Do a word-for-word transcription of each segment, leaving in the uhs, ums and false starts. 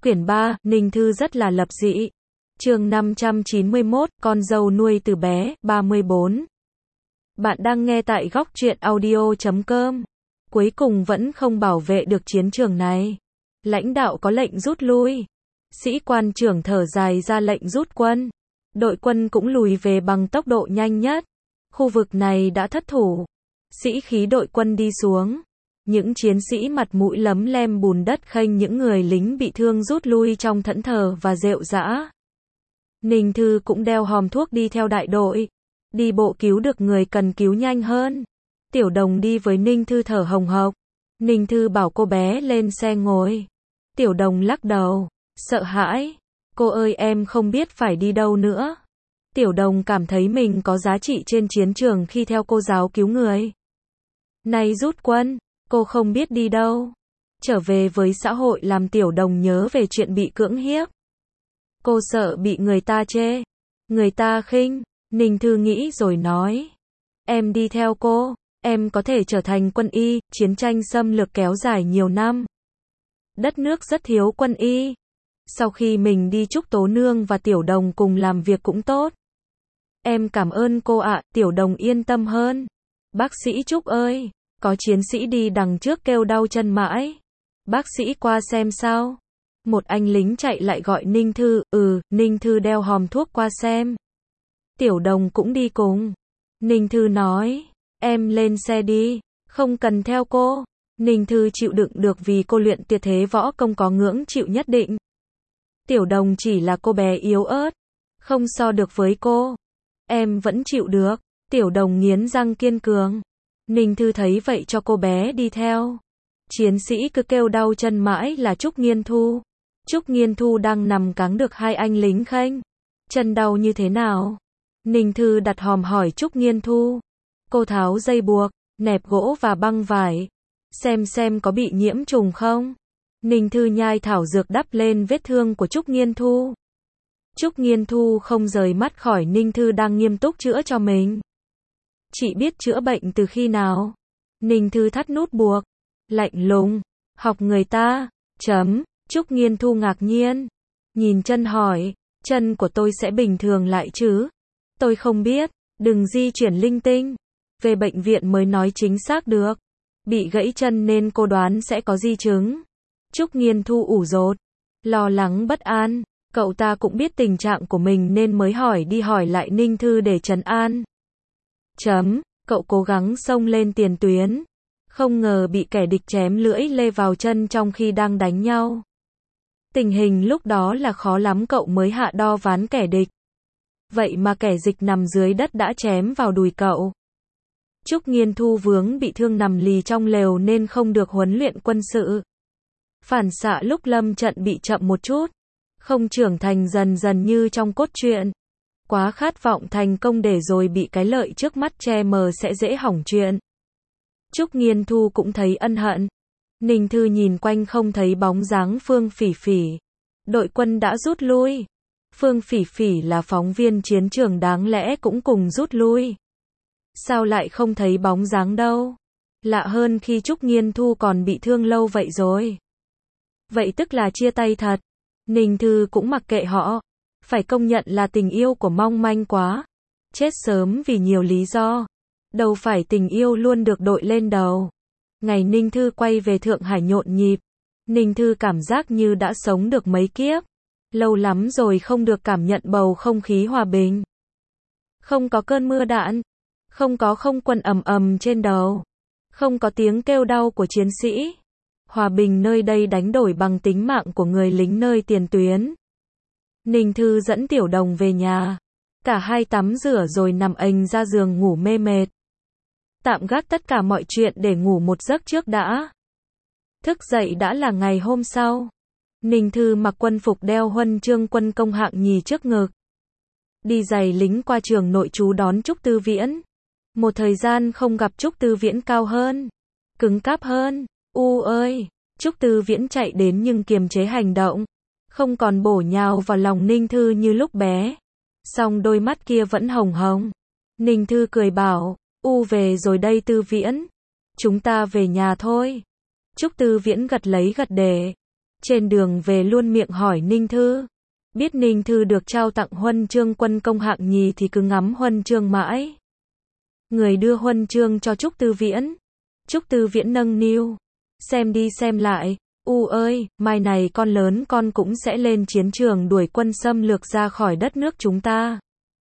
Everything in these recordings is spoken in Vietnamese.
Quyển ba, Ninh Thư rất là lập dị. Chương năm trăm chín mươi mốt, con dâu nuôi từ bé, ba mươi bốn. Bạn đang nghe tại góc truyện audio chấm com. Cuối cùng vẫn không bảo vệ được chiến trường này. Lãnh đạo có lệnh rút lui. Sĩ quan trưởng thở dài ra lệnh rút quân. Đội quân cũng lùi về bằng tốc độ nhanh nhất. Khu vực này đã thất thủ. Sĩ khí đội quân đi xuống. Những chiến sĩ mặt mũi lấm lem bùn đất khênh những người lính bị thương rút lui trong thẫn thờ và rệu rã. Ninh Thư cũng đeo hòm thuốc đi theo đại đội. Đi bộ cứu được người cần cứu nhanh hơn. Tiểu Đồng đi với Ninh Thư thở hồng hộc. Ninh Thư bảo cô bé lên xe ngồi. Tiểu Đồng lắc đầu, sợ hãi. Cô ơi, em không biết phải đi đâu nữa. Tiểu Đồng cảm thấy mình có giá trị trên chiến trường khi theo cô giáo cứu người. Nay rút quân, cô không biết đi đâu. Trở về với xã hội làm Tiểu Đồng nhớ về chuyện bị cưỡng hiếp. Cô sợ bị người ta chê, người ta khinh. Ninh Thư nghĩ rồi nói. Em đi theo cô, em có thể trở thành quân y. Chiến tranh xâm lược kéo dài nhiều năm. Đất nước rất thiếu quân y. Sau khi mình đi chúc Tố Nương và Tiểu Đồng cùng làm việc cũng tốt. Em cảm ơn cô ạ. Tiểu Đồng yên tâm hơn. Bác sĩ Trúc ơi, có chiến sĩ đi đằng trước kêu đau chân mãi. Bác sĩ qua xem sao. Một anh lính chạy lại gọi Ninh Thư. Ừ, Ninh Thư đeo hòm thuốc qua xem. Tiểu Đồng cũng đi cùng. Ninh Thư nói, em lên xe đi, không cần theo cô. Ninh Thư chịu đựng được vì cô luyện tuyệt thế võ công có ngưỡng chịu nhất định. Tiểu Đồng chỉ là cô bé yếu ớt, không so được với cô. Em vẫn chịu được. Tiểu Đồng nghiến răng kiên cường. Ninh Thư thấy vậy cho cô bé đi theo. Chiến sĩ cứ kêu đau chân mãi là Trúc Nghiên Thu. Trúc Nghiên Thu đang nằm cáng được hai anh lính khênh. Chân đau như thế nào? Ninh Thư đặt hòm hỏi Trúc Nghiên Thu. Cô tháo dây buộc, nẹp gỗ và băng vải. Xem xem có bị nhiễm trùng không? Ninh Thư nhai thảo dược đắp lên vết thương của Trúc Nghiên Thu. Trúc Nghiên Thu không rời mắt khỏi Ninh Thư đang nghiêm túc chữa cho mình. Chị biết chữa bệnh từ khi nào? Ninh Thư thắt nút buộc. Lạnh lùng. Học người ta. Chấm. Trúc Nghiên Thu ngạc nhiên. Nhìn chân hỏi. Chân của tôi sẽ bình thường lại chứ? Tôi không biết. Đừng di chuyển linh tinh. Về bệnh viện mới nói chính xác được. Bị gãy chân nên cô đoán sẽ có di chứng. Trúc Nghiên Thu ủ rột. Lo lắng bất an. Cậu ta cũng biết tình trạng của mình nên mới hỏi đi hỏi lại Ninh Thư để trấn an. Chấm. Cậu cố gắng xông lên tiền tuyến. Không ngờ bị kẻ địch chém lưỡi lê vào chân trong khi đang đánh nhau. Tình hình lúc đó là khó lắm cậu mới hạ đo ván kẻ địch. Vậy mà kẻ dịch nằm dưới đất đã chém vào đùi cậu. Trúc Nghiên Thu vướng bị thương nằm lì trong lều nên không được huấn luyện quân sự. Phản xạ lúc lâm trận bị chậm một chút. Không trưởng thành dần dần như trong cốt truyện. Quá khát vọng thành công để rồi bị cái lợi trước mắt che mờ sẽ dễ hỏng chuyện. Trúc Nghiên Thu cũng thấy ân hận. Ninh Thư nhìn quanh không thấy bóng dáng Phương Phỉ Phỉ. Đội quân đã rút lui. Phương Phỉ Phỉ là phóng viên chiến trường đáng lẽ cũng cùng rút lui. Sao lại không thấy bóng dáng đâu? Lạ hơn khi Trúc Nghiên Thu còn bị thương lâu vậy rồi. Vậy tức là chia tay thật. Ninh Thư cũng mặc kệ họ. Phải công nhận là tình yêu của mong manh quá. Chết sớm vì nhiều lý do. Đâu phải tình yêu luôn được đội lên đầu. Ngày Ninh Thư quay về Thượng Hải nhộn nhịp. Ninh Thư cảm giác như đã sống được mấy kiếp. Lâu lắm rồi không được cảm nhận bầu không khí hòa bình. Không có cơn mưa đạn. Không có không quân ầm ầm trên đầu. Không có tiếng kêu đau của chiến sĩ. Hòa bình nơi đây đánh đổi bằng tính mạng của người lính nơi tiền tuyến. Ninh Thư dẫn Tiểu Đồng về nhà. Cả hai tắm rửa rồi nằm ềnh ra giường ngủ mê mệt. Tạm gác tất cả mọi chuyện để ngủ một giấc trước đã. Thức dậy đã là ngày hôm sau. Ninh Thư mặc quân phục đeo huân chương quân công hạng nhì trước ngực. Đi giày lính qua trường nội trú đón Trúc Tư Viễn. Một thời gian không gặp Trúc Tư Viễn cao hơn. Cứng cáp hơn. U ơi! Trúc Tư Viễn chạy đến nhưng kiềm chế hành động. Không còn bổ nhào vào lòng Ninh Thư như lúc bé. Song đôi mắt kia vẫn hồng hồng. Ninh Thư cười bảo. U về rồi đây Tư Viễn. Chúng ta về nhà thôi. Trúc Tư Viễn gật lấy gật để. Trên đường về luôn miệng hỏi Ninh Thư. Biết Ninh Thư được trao tặng huân chương quân công hạng nhì thì cứ ngắm huân chương mãi. Người đưa huân chương cho Trúc Tư Viễn. Trúc Tư Viễn nâng niu. Xem đi xem lại. U ơi, mai này con lớn con cũng sẽ lên chiến trường đuổi quân xâm lược ra khỏi đất nước chúng ta.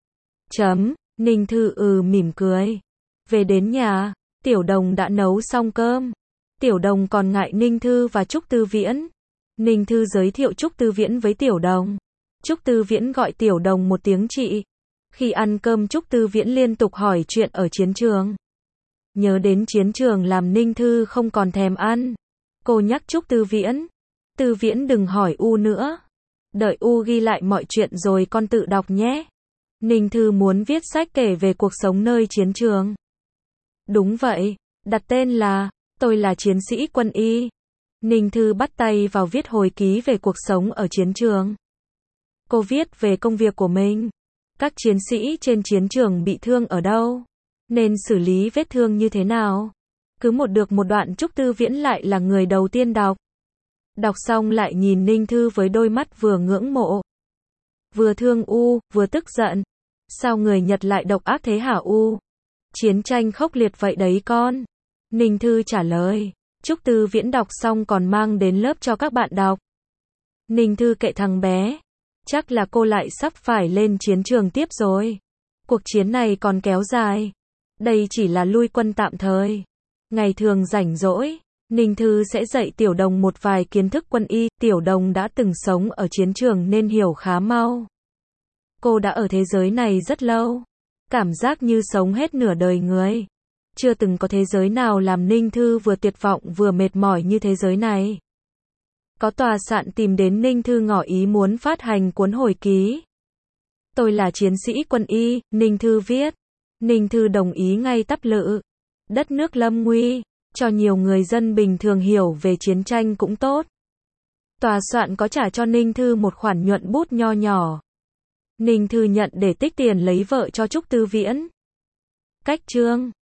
Chấm. Ninh Thư ừ mỉm cười. Về đến nhà, Tiểu Đồng đã nấu xong cơm. Tiểu Đồng còn ngại Ninh Thư và Trúc Tư Viễn. Ninh Thư giới thiệu Trúc Tư Viễn với Tiểu Đồng. Trúc Tư Viễn gọi Tiểu Đồng một tiếng chị. Khi ăn cơm Trúc Tư Viễn liên tục hỏi chuyện ở chiến trường. Nhớ đến chiến trường làm Ninh Thư không còn thèm ăn. Cô nhắc Trúc Tư Viễn. Tư Viễn đừng hỏi U nữa. Đợi U ghi lại mọi chuyện rồi con tự đọc nhé. Ninh Thư muốn viết sách kể về cuộc sống nơi chiến trường. Đúng vậy, đặt tên là Tôi là chiến sĩ quân y. Ninh Thư bắt tay vào viết hồi ký về cuộc sống ở chiến trường. Cô viết về công việc của mình. Các chiến sĩ trên chiến trường bị thương ở đâu? Nên xử lý vết thương như thế nào? Cứ một được một đoạn Trúc Tư Viễn lại là người đầu tiên đọc. Đọc xong lại nhìn Ninh Thư với đôi mắt vừa ngưỡng mộ, vừa thương U, vừa tức giận. Sao người Nhật lại độc ác thế hả U? Chiến tranh khốc liệt vậy đấy con. Ninh Thư trả lời. Trúc Tư Viễn đọc xong còn mang đến lớp cho các bạn đọc. Ninh Thư kệ thằng bé. Chắc là cô lại sắp phải lên chiến trường tiếp rồi. Cuộc chiến này còn kéo dài. Đây chỉ là lui quân tạm thời. Ngày thường rảnh rỗi, Ninh Thư sẽ dạy Tiểu Đồng một vài kiến thức quân y. Tiểu Đồng đã từng sống ở chiến trường nên hiểu khá mau. Cô đã ở thế giới này rất lâu. Cảm giác như sống hết nửa đời người. Chưa từng có thế giới nào làm Ninh Thư vừa tuyệt vọng vừa mệt mỏi như thế giới này. Có tòa soạn tìm đến Ninh Thư ngỏ ý muốn phát hành cuốn hồi ký. Tôi là chiến sĩ quân y, Ninh Thư viết. Ninh Thư đồng ý ngay tắp lự. Đất nước lâm nguy, cho nhiều người dân bình thường hiểu về chiến tranh cũng tốt. Tòa soạn có trả cho Ninh Thư một khoản nhuận bút nho nhỏ. Ninh Thư nhận để tích tiền lấy vợ cho Trúc Tư Viễn. Cách chương